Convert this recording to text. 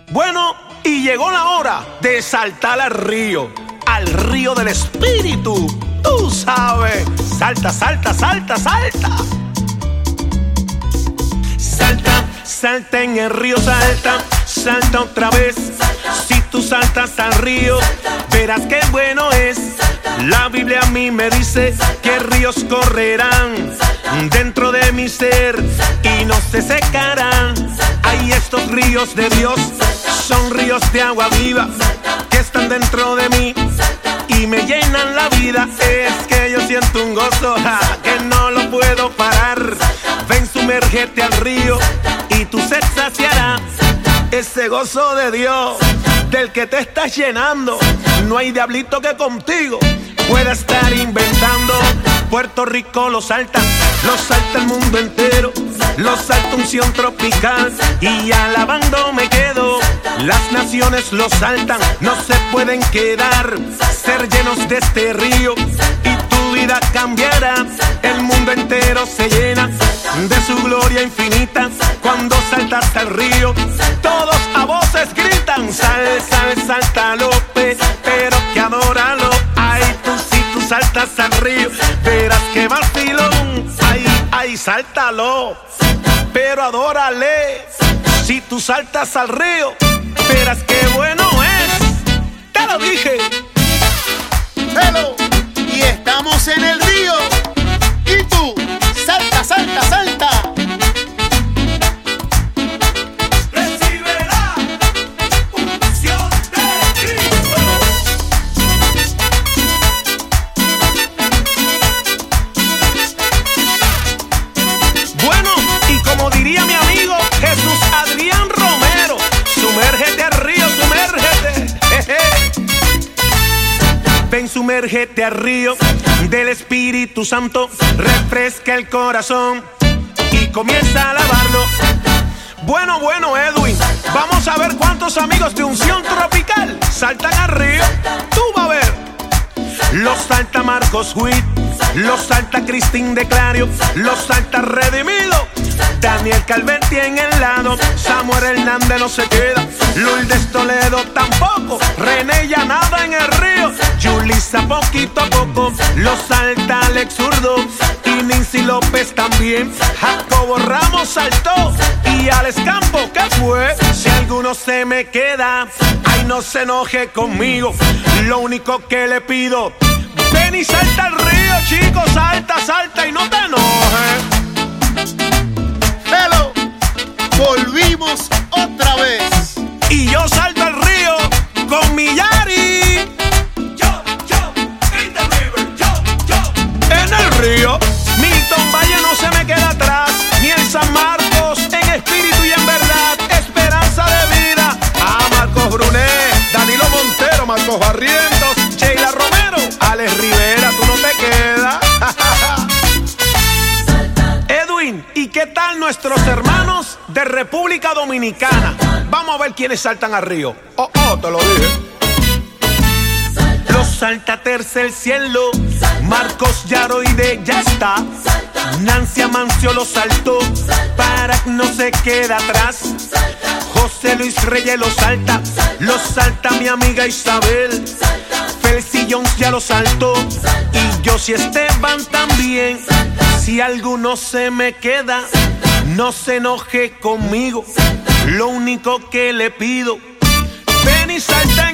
Bueno, y llegó la hora de saltar al río del Espíritu. Tú sabes, salta, salta, salta, salta. Salta, salta en el río, salta, salta otra vez. Si tú saltas al río, verás qué bueno es. La Biblia a mí me dice que ríos correrán dentro de mi ser y no se secarán. Hay estos ríos de Dios, son ríos de agua viva que están dentro de mí y me llenan la vida. Es que yo siento un gozo que no lo puedo parar. Ven, sumérgete al río y tu sed saciará. Ese gozo de Dios del que te estás llenando, no hay diablito que contigo pueda estar inventando. Puerto Rico lo salta el mundo entero, lo salta unción tropical y alabando me quedo. Las naciones lo saltan, no se pueden quedar, ser llenos de este río y tu vida cambiará. El mundo entero se llena de su gloria infinita cuando saltas al río. Todos a voces gritan, sal, sal, sáltalo, pero que adóralo. Ay, tú si tú saltas al río, verás que vacilón. Ay, ay, sáltalo, pero adórale. Si tú saltas al río, verás qué bueno es. Te lo dije. Hello, y estamos en el río. Y tú, salta, salta, salta. Recibirá unción de Cristo. Bueno, y como diría mi amigo Jesús Adrián Romero, sumérgete al río, sumérgete. Ven, sumérgete al río del Espíritu Santo, refresca el corazón y comienza a alabarlo. Bueno, bueno, Edwin, vamos a ver cuántos amigos de unción tropical saltan al río. Tú vas a ver. Los salta Marcos Witt, los salta Cristín de Clario, los salta Redimido, Daniel Calventi en el lado, Samuel Hernández no se queda, Lourdes Toledo tampoco, René ya nada en el río, Yulisa poquito a poco, los salta Alex Zurdo y Nincy López también, Jacobo Ramos saltó y Alex Campo, ¿qué fue? Si alguno se me queda, ay, no se enoje conmigo, lo único que le pido, ven y salta al río, chicos, salta, salta y no te enojes. Hello, volvimos otra vez. Y yo salto al río con mi Yari. Yo, in the river, yo. En el río, Milton Valle no se me queda atrás, ni en San Marcos, en espíritu y en verdad, esperanza de vida. A Marcos Brunet, Danilo Montero, Marcos Barrientos, Sheila Romero, Alex Rivera, tú no te quedas. Edwin, ¿y qué tal nuestros hermanos de República Dominicana? Vamos a ver quiénes saltan al río. Oh, te lo dije. Los salta Tercer Cielo, Marcos Yaroide ya está. Nancy Amancio lo saltó, Barak no se queda atrás. José Luis Reyes lo salta mi amiga Isabel. Felcy Jones ya lo saltó y Josie Esteban también. Si alguno se me queda, no se enoje conmigo. Lo único que le pido, ven y salta